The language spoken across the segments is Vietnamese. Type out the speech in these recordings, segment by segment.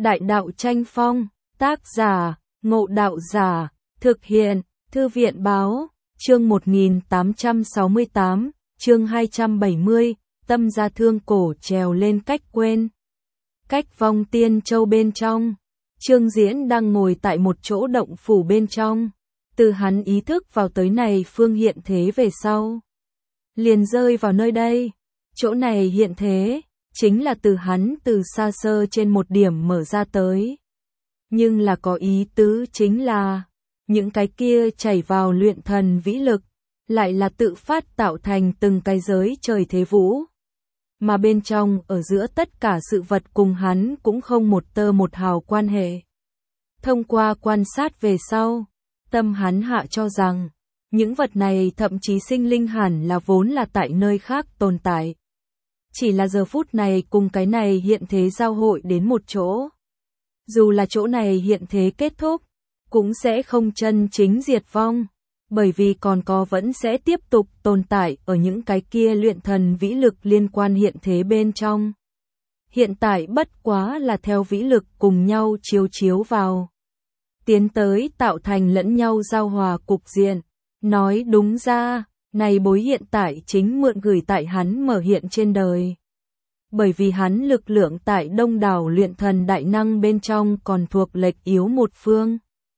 Đại đạo tranh phong, tác giả, Ngộ Đạo Giả, thực hiện, Thư viện báo, chương 1868, chương 270, tâm gia thương cổ trèo lên cách quên. Cách Vong Tiên Châu bên trong, Trương Diễn đang ngồi tại một chỗ động phủ bên trong, từ hắn ý thức vào tới này phương hiện thế về sau. Liền rơi vào nơi đây, chỗ này hiện thế, chính là từ hắn từ xa xơ trên một điểm mở ra tới. Nhưng là có ý tứ chính là, những cái kia chảy vào luyện thần vĩ lực, lại là tự phát tạo thành từng cái giới trời thế vũ. Mà bên trong ở giữa tất cả sự vật cùng hắn cũng không một tơ một hào quan hệ. Thông qua quan sát về sau, tâm hắn hạ cho rằng, những vật này thậm chí sinh linh hẳn là vốn là tại nơi khác tồn tại. Chỉ là giờ phút này cùng cái này hiện thế giao hội đến một chỗ. Dù là chỗ này hiện thế kết thúc, cũng sẽ không chân chính diệt vong, bởi vì còn có vẫn sẽ tiếp tục tồn tại ở những cái kia luyện thần vĩ lực liên quan hiện thế bên trong. Hiện tại bất quá là theo vĩ lực cùng nhau chiếu vào. Tiến tới tạo thành lẫn nhau giao hòa cục diện. Nói đúng ra, này bối hiện tại chính mượn gửi tại hắn mở hiện trên đời. Bởi vì hắn lực lượng tại đông đảo luyện thần đại năng bên trong còn thuộc lệch yếu một phương.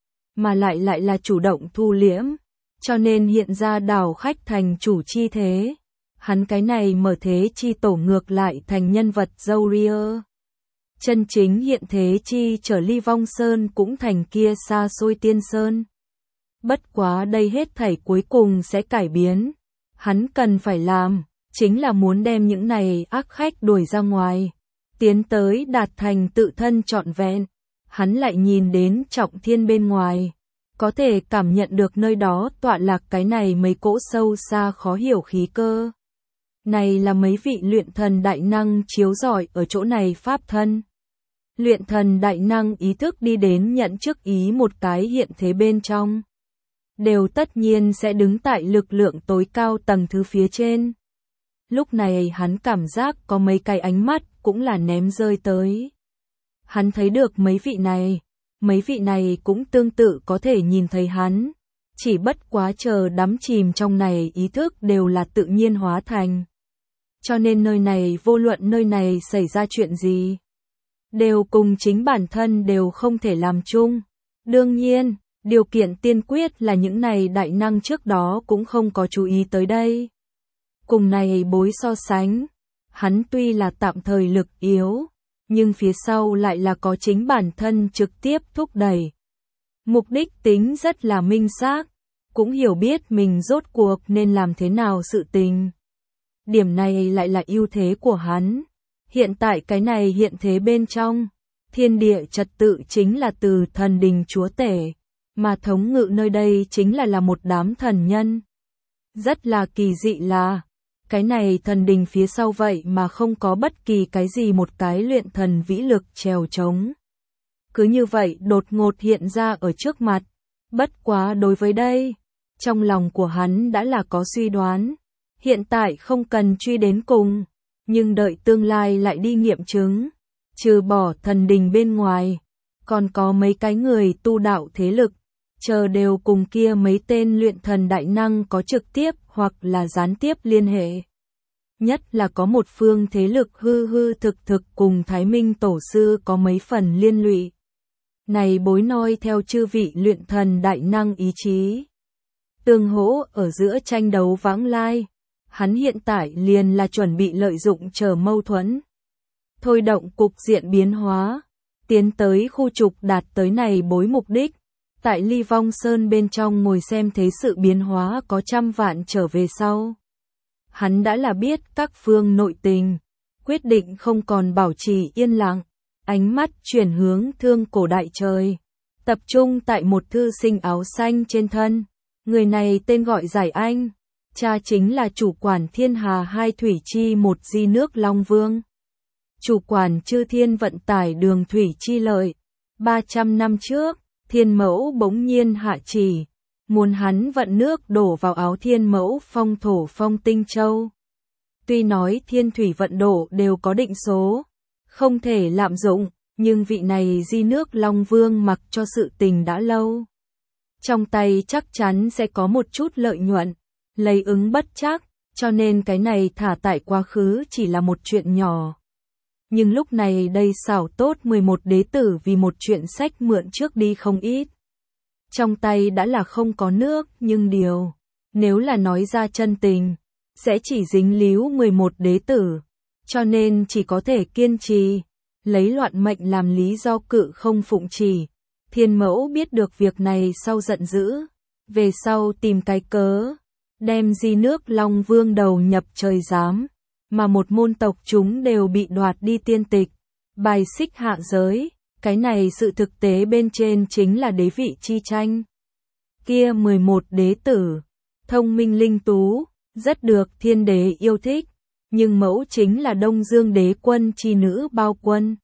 Mà lại là chủ động thu liễm, cho nên hiện ra đảo khách thành chủ chi thế. Hắn cái này mở thế chi tổ ngược lại thành nhân vật dâu ria. Chân chính hiện thế chi trở ly vong sơn cũng thành kia xa xôi tiên sơn. Bất quá đây hết thảy cuối cùng sẽ cải biến. Hắn cần phải làm, chính là muốn đem những này ác khách đuổi ra ngoài. Tiến tới đạt thành tự thân trọn vẹn. Hắn lại nhìn đến trọng thiên bên ngoài. Có thể cảm nhận được nơi đó tọa lạc cái này mấy cỗ sâu xa khó hiểu khí cơ. Này là mấy vị luyện thần đại năng chiếu rọi ở chỗ này pháp thân. Luyện thần đại năng ý thức đi đến nhận trước ý một cái hiện thế bên trong. Đều tất nhiên sẽ đứng tại lực lượng tối cao tầng thứ phía trên. Lúc này hắn cảm giác có mấy cái ánh mắt cũng là ném rơi tới. Hắn thấy được mấy vị này cũng tương tự có thể nhìn thấy hắn. Chỉ bất quá chờ đắm chìm trong này ý thức đều là tự nhiên hóa thành. Cho nên nơi này vô luận nơi này xảy ra chuyện gì, đều cùng chính bản thân đều không thể làm chung. Đương nhiên, điều kiện tiên quyết là những này đại năng trước đó cũng không có chú ý tới đây. Cùng này bối so sánh, hắn tuy là tạm thời lực yếu, nhưng phía sau lại là có chính bản thân trực tiếp thúc đẩy. Mục đích tính rất là minh xác, cũng hiểu biết mình rốt cuộc nên làm thế nào sự tình. Điểm này lại là ưu thế của hắn. Hiện tại cái này hiện thế bên trong, thiên địa trật tự chính là từ thần đình chúa tể, mà thống ngự nơi đây chính là một đám thần nhân. Rất là kỳ dị là, cái này thần đình phía sau vậy mà không có bất kỳ cái gì một cái luyện thần vĩ lực trèo trống. Cứ như vậy đột ngột hiện ra ở trước mặt. Bất quá đối với đây, trong lòng của hắn đã là có suy đoán. Hiện tại không cần truy đến cùng, nhưng đợi tương lai lại đi nghiệm chứng. Trừ bỏ thần đình bên ngoài, còn có mấy cái người tu đạo thế lực, chờ đều cùng kia mấy tên luyện thần đại năng có trực tiếp hoặc là gián tiếp liên hệ. Nhất là có một phương thế lực hư thực cùng Thái Minh Tổ Sư có mấy phần liên lụy. Này bối noi theo chư vị luyện thần đại năng ý chí. Tương hỗ ở giữa tranh đấu vãng lai. Hắn hiện tại liền là chuẩn bị lợi dụng chờ mâu thuẫn. Thôi động cục diện biến hóa. Tiến tới khu trục đạt tới này bối mục đích. Tại ly vong sơn bên trong ngồi xem thế sự biến hóa có trăm vạn trở về sau. Hắn đã là biết các phương nội tình. Quyết định không còn bảo trì yên lặng. Ánh mắt chuyển hướng thương cổ đại trời. Tập trung tại một thư sinh áo xanh trên thân. Người này tên gọi Giải Anh. Cha chính là chủ quản thiên hà hai thủy chi một di nước Long Vương. Chủ quản chư thiên vận tải đường thủy chi lợi. 300 năm trước, thiên mẫu bỗng nhiên hạ chỉ. Muốn hắn vận nước đổ vào áo thiên mẫu phong thổ phong tinh châu. Tuy nói thiên thủy vận đổ đều có định số. Không thể lạm dụng, Nhưng vị này Di Nước Long Vương mặc cho sự tình đã lâu. Trong tay chắc chắn sẽ có một chút lợi nhuận, lấy ứng bất trắc, cho nên cái này thả tại quá khứ chỉ là một chuyện nhỏ. Nhưng lúc này đây xảo tốt 11 đế tử vì một chuyện sách mượn trước đi không ít. Trong tay đã là không có nước, nhưng nếu là nói ra chân tình, sẽ chỉ dính líu 11 đế tử, cho nên chỉ có thể kiên trì, lấy loạn mệnh làm lý do cự không phụng chỉ. Thiên Mẫu biết được việc này sau giận dữ, về sau tìm cái cớ, đem Di Nước Long Vương đầu nhập trời giám, mà một môn tộc chúng đều bị đoạt đi tiên tịch, bài xích hạ giới, cái này sự thực tế bên trên chính là đế vị chi tranh. Kia 11 đế tử, thông minh linh tú, rất được Thiên Đế yêu thích, nhưng mẫu chính là Đông Dương Đế quân chi nữ Bao Quân,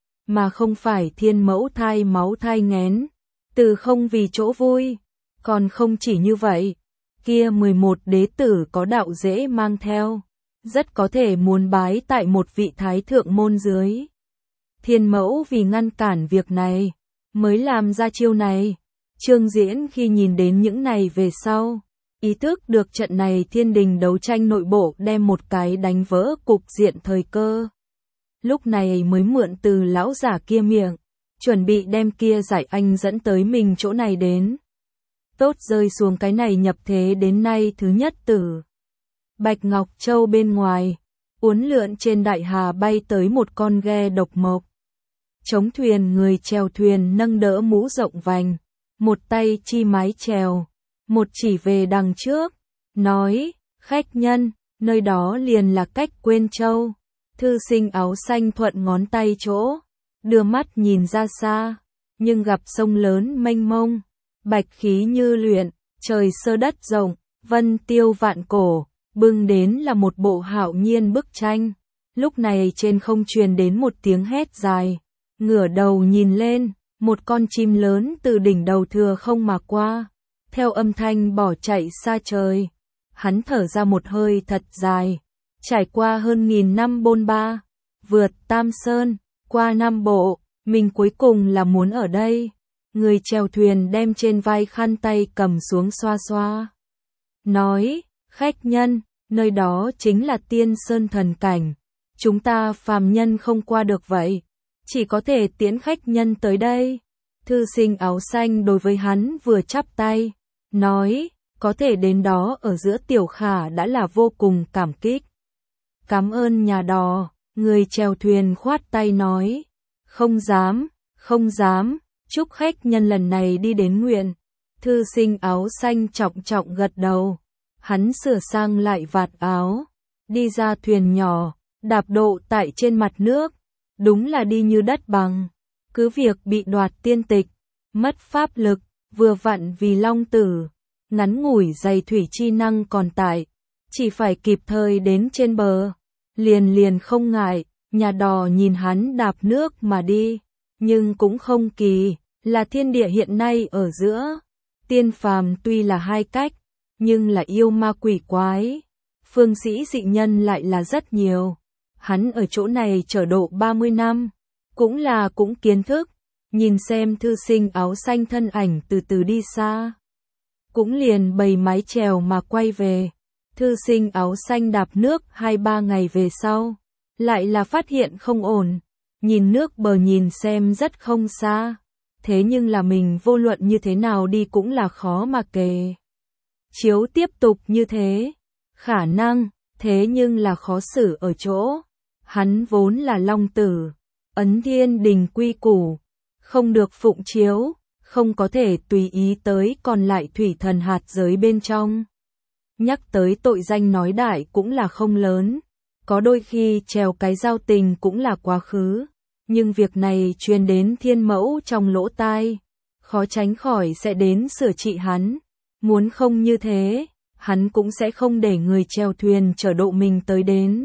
mà không phải Thiên Mẫu thai máu thai nghén, từ không vì chỗ vui, còn không chỉ như vậy, kia 11 đế tử có đạo dễ mang theo, rất có thể muốn bái tại một vị thái thượng môn dưới. Thiên Mẫu vì ngăn cản việc này, mới làm ra chiêu này. Trương Diễn khi nhìn đến những này về sau, ý thức được trận này thiên đình đấu tranh nội bộ đem một cái đánh vỡ cục diện thời cơ. Lúc này mới mượn từ lão giả kia miệng, chuẩn bị đem kia giải anh dẫn tới mình chỗ này đến. Tốt rơi xuống cái này nhập thế đến nay thứ nhất tử. Bạch Ngọc Châu bên ngoài, uốn lượn trên đại hà bay tới một con ghe độc mộc. Chống thuyền người chèo thuyền nâng đỡ mũ rộng vành, một tay chi mái chèo, một chỉ về đằng trước, nói, khách nhân, nơi đó liền là cách Quên Châu. Thư sinh áo xanh thuận ngón tay chỗ, đưa mắt nhìn ra xa, nhưng gặp sông lớn mênh mông, bạch khí như luyện, trời sơ đất rộng, vân tiêu vạn cổ, bưng đến là một bộ hạo nhiên bức tranh. Lúc này trên không truyền đến một tiếng hét dài, ngửa đầu nhìn lên, một con chim lớn từ đỉnh đầu thừa không mà qua, theo âm thanh bỏ chạy xa trời. Hắn thở ra một hơi thật dài, trải qua hơn 1000 năm bôn ba, vượt Tam Sơn, qua Nam Bộ, mình cuối cùng là muốn ở đây. Người chèo thuyền đem trên vai khăn tay cầm xuống xoa xoa. Nói, khách nhân, nơi đó chính là Tiên Sơn thần cảnh, chúng ta phàm nhân không qua được vậy, chỉ có thể tiễn khách nhân tới đây. Thư sinh áo xanh đối với hắn vừa chắp tay, nói, có thể đến đó ở giữa tiểu khả đã là vô cùng cảm kích. Cảm ơn nhà đò, người chèo thuyền khoát tay nói, không dám, không dám, chúc khách nhân lần này đi đến nguyện. Thư sinh áo xanh trọng trọng gật đầu, hắn sửa sang lại vạt áo, đi ra thuyền nhỏ, đạp độ tại trên mặt nước, đúng là đi như đất bằng. Cứ việc bị đoạt tiên tịch, mất pháp lực, vừa vặn vì long tử, ngắn ngủi dày thủy chi năng còn tại, chỉ phải kịp thời đến trên bờ, liền không ngại. Nhà đò nhìn hắn đạp nước mà đi, nhưng cũng không kỳ, là thiên địa hiện nay ở giữa. Tiên phàm tuy là hai cách, nhưng là yêu ma quỷ quái, phương sĩ dị nhân lại là rất nhiều. Hắn ở chỗ này chờ độ 30 năm, cũng kiến thức, nhìn xem thư sinh áo xanh thân ảnh từ từ đi xa. Cũng liền bày mái chèo mà quay về, thư sinh áo xanh đạp nước 2-3 ngày về sau. Lại là phát hiện không ổn, nhìn nước bờ nhìn xem rất không xa, thế nhưng là mình vô luận như thế nào đi cũng là khó mà kề. Chiếu tiếp tục như thế, khả năng, thế nhưng là khó xử ở chỗ, hắn vốn là long tử, ấn thiên đình quy củ, không được phụng chiếu, không có thể tùy ý tới còn lại thủy thần hạt giới bên trong. Nhắc tới tội danh nói đại cũng là không lớn. Có đôi khi trèo cái giao tình cũng là quá khứ, nhưng việc này truyền đến Thiên Mẫu trong lỗ tai, khó tránh khỏi sẽ đến sửa trị hắn. Muốn không như thế, hắn cũng sẽ không để người chèo thuyền chở độ mình tới đến.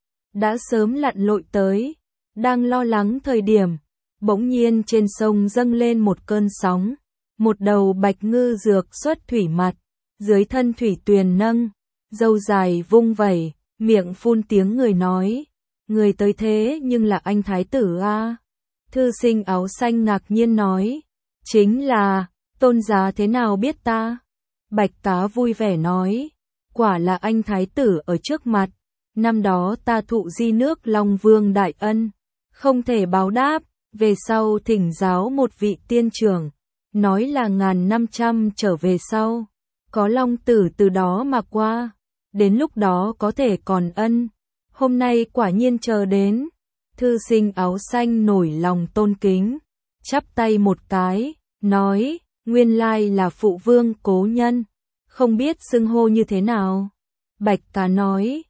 Đã sớm lặn lội tới, đang lo lắng thời điểm, bỗng nhiên trên sông dâng lên một cơn sóng, một đầu bạch ngư dược xuất thủy mặt, dưới thân thủy tuyền nâng, râu dài vung vẩy. Miệng phun tiếng người nói, người tới thế nhưng là anh thái tử a. Thư sinh áo xanh ngạc nhiên nói, chính là, tôn giá thế nào biết ta? Bạch Cá vui vẻ nói, quả là anh thái tử ở trước mặt, năm đó ta thụ di nước Long Vương đại ân, không thể báo đáp, về sau thỉnh giáo một vị tiên trưởng, nói là 1500 trở về sau, có Long Tử từ đó mà qua, đến lúc đó có thể còn ân, hôm nay quả nhiên chờ đến. Thư sinh áo xanh nổi lòng tôn kính, chắp tay một cái, nói, nguyên lai là phụ vương cố nhân, không biết xưng hô như thế nào. Bạch Cá nói,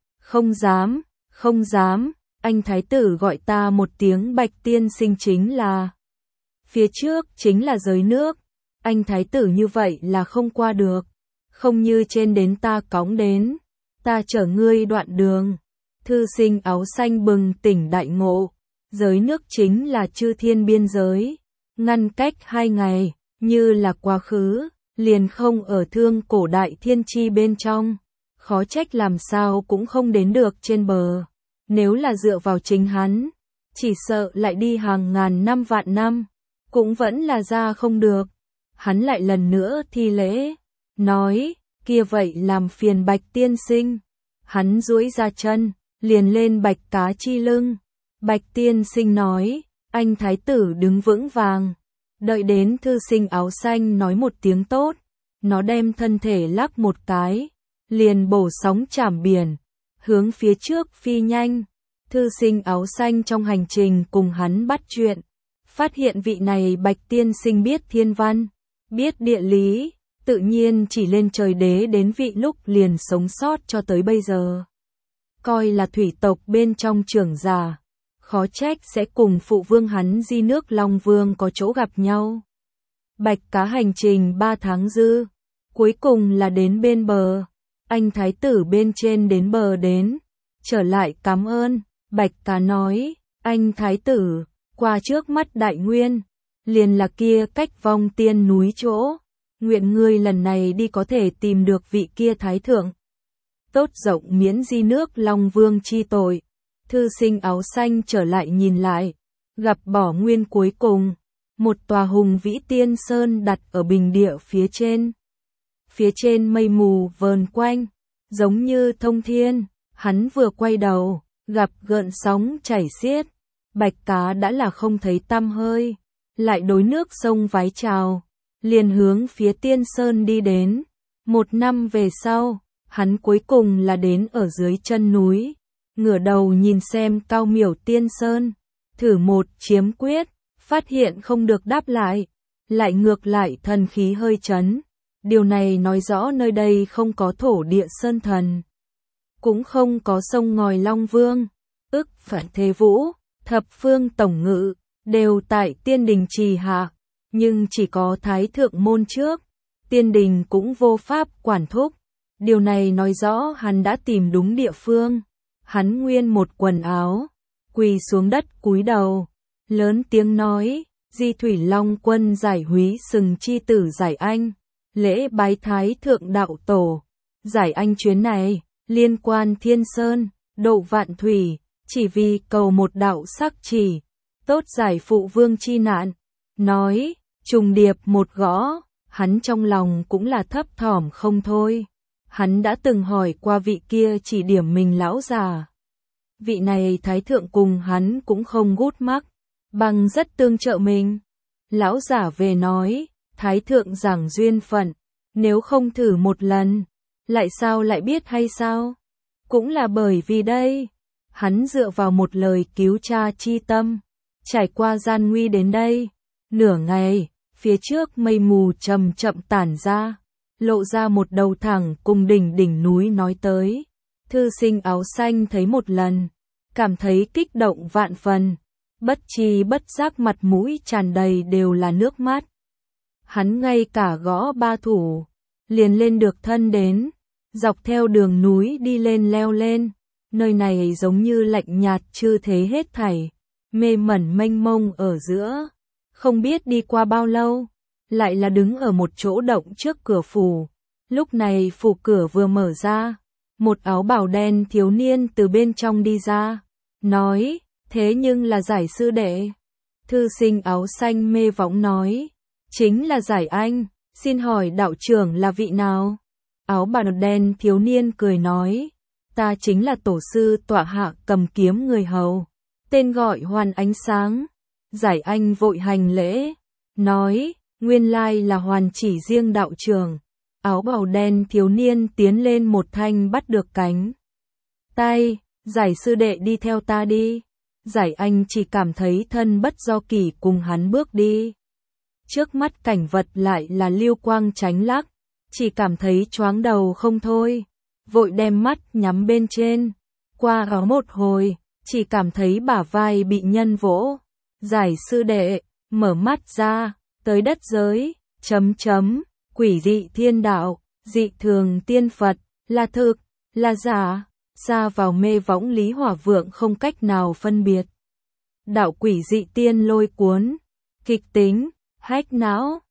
không dám, anh thái tử gọi ta một tiếng Bạch tiên sinh chính là. Phía trước chính là giới nước, anh thái tử như vậy là không qua được, không như trên đến ta cõng đến, ta chở ngươi đoạn đường. Thư sinh áo xanh bừng tỉnh đại ngộ, giới nước chính là chư thiên biên giới, ngăn cách 2 ngày, như là quá khứ, liền không ở thương cổ đại thiên chi bên trong, khó trách làm sao cũng không đến được trên bờ, nếu là dựa vào chính hắn, chỉ sợ lại đi hàng ngàn năm vạn năm, cũng vẫn là ra không được. Hắn lại lần nữa thi lễ, nói, kia vậy làm phiền Bạch tiên sinh. Hắn duỗi ra chân, liền lên Bạch Cá chi lưng. Bạch tiên sinh nói, anh thái tử đứng vững vàng. Đợi đến thư sinh áo xanh nói một tiếng tốt, nó đem thân thể lắc một cái, liền bổ sóng chảm biển, hướng phía trước phi nhanh. Thư sinh áo xanh trong hành trình cùng hắn bắt chuyện, phát hiện vị này Bạch tiên sinh biết thiên văn, biết địa lý, tự nhiên chỉ lên trời đế đến vị lúc liền sống sót cho tới bây giờ. Coi là thủy tộc bên trong trưởng giả, khó trách sẽ cùng phụ vương hắn di nước Long Vương có chỗ gặp nhau. Bạch Cá hành trình 3 tháng dư, cuối cùng là đến bên bờ, anh thái tử bên trên đến bờ đến, trở lại cảm ơn. Bạch Cá nói, anh thái tử, qua trước mắt đại nguyên, liền là kia cách Vong Tiên núi chỗ, nguyện ngươi lần này đi có thể tìm được vị kia thái thượng. Tốt rộng miễn di nước Long Vương chi tội. Thư sinh áo xanh trở lại nhìn lại, gặp bỏ nguyên cuối cùng, một tòa hùng vĩ tiên sơn đặt ở bình địa phía trên. Phía trên mây mù vờn quanh, giống như thông thiên, hắn vừa quay đầu, gặp gợn sóng chảy xiết, Bạch Cá đã là không thấy tăm hơi, lại đối nước sông vái chào, liền hướng phía tiên sơn đi đến. 1 năm về sau, hắn cuối cùng là đến ở dưới chân núi, ngửa đầu nhìn xem cao miểu tiên sơn, thử một chiếm quyết, phát hiện không được đáp lại, lại ngược lại thần khí hơi chấn. Điều này nói rõ nơi đây không có thổ địa sơn thần, cũng không có sông ngòi Long Vương, ức phản thế vũ, thập phương tổng ngự, đều tại tiên đình trì hạ, nhưng chỉ có thái thượng môn trước, tiên đình cũng vô pháp quản thúc. Điều này nói rõ hắn đã tìm đúng địa phương. Hắn nguyên một quần áo, quỳ xuống đất cúi đầu, lớn tiếng nói, Di Thủy Long Quân giải húy sừng chi tử giải anh, lễ bái thái thượng đạo tổ. Giải anh chuyến này, liên quan thiên sơn, độ vạn thủy, chỉ vì cầu một đạo sắc chỉ, tốt giải phụ vương chi nạn. Nói, trùng điệp một gõ, hắn trong lòng cũng là thấp thỏm không thôi. Hắn đã từng hỏi qua vị kia chỉ điểm mình lão già. Vị này thái thượng cùng hắn cũng không gút mắc, bằng rất tương trợ mình. Lão giả về nói, thái thượng giảng duyên phận, nếu không thử một lần, lại sao lại biết hay sao? Cũng là bởi vì đây, hắn dựa vào một lời cứu cha chi tâm, trải qua gian nguy đến đây. Nửa ngày, phía trước mây mù chậm chậm tản ra, lộ ra một đầu thẳng cùng đỉnh núi nói tới. Thư sinh áo xanh thấy một lần, cảm thấy kích động vạn phần, bất tri bất giác mặt mũi tràn đầy đều là nước mắt. Hắn ngay cả gõ 3 thủ, liền lên được thân đến, dọc theo đường núi đi lên leo lên, nơi này giống như lạnh nhạt chư thế hết thảy, mê mẩn mênh mông ở giữa, không biết đi qua bao lâu, lại là đứng ở một chỗ động trước cửa phủ. Lúc này phủ cửa vừa mở ra, một áo bào đen thiếu niên từ bên trong đi ra, nói, thế nhưng là giải sư đệ. Thư sinh áo xanh mê võng nói, chính là Giải Anh, xin hỏi đạo trưởng là vị nào? Áo bào đen thiếu niên cười nói, ta chính là tổ sư tọa hạ cầm kiếm người hầu, tên gọi Hoàn Ánh Sáng. Giải Anh vội hành lễ, nói, nguyên lai là Hoàn chỉ riêng đạo trưởng. Áo bào đen thiếu niên tiến lên một thanh bắt được cánh tay, Giải sư đệ đi theo ta đi. Giải Anh chỉ cảm thấy thân bất do kỷ cùng hắn bước đi. Trước mắt cảnh vật lại là lưu quang chánh lắc, chỉ cảm thấy choáng đầu không thôi, vội đem mắt nhắm bên trên, qua đó một hồi, chỉ cảm thấy bả vai bị nhân vỗ. Giải sư đệ, mở mắt ra, tới đất giới, quỷ dị thiên đạo, dị thường tiên Phật, là thực, là giả, xa vào mê võng Lý Hỏa Vượng không cách nào phân biệt. Đạo quỷ dị tiên lôi cuốn, kịch tính, hách não.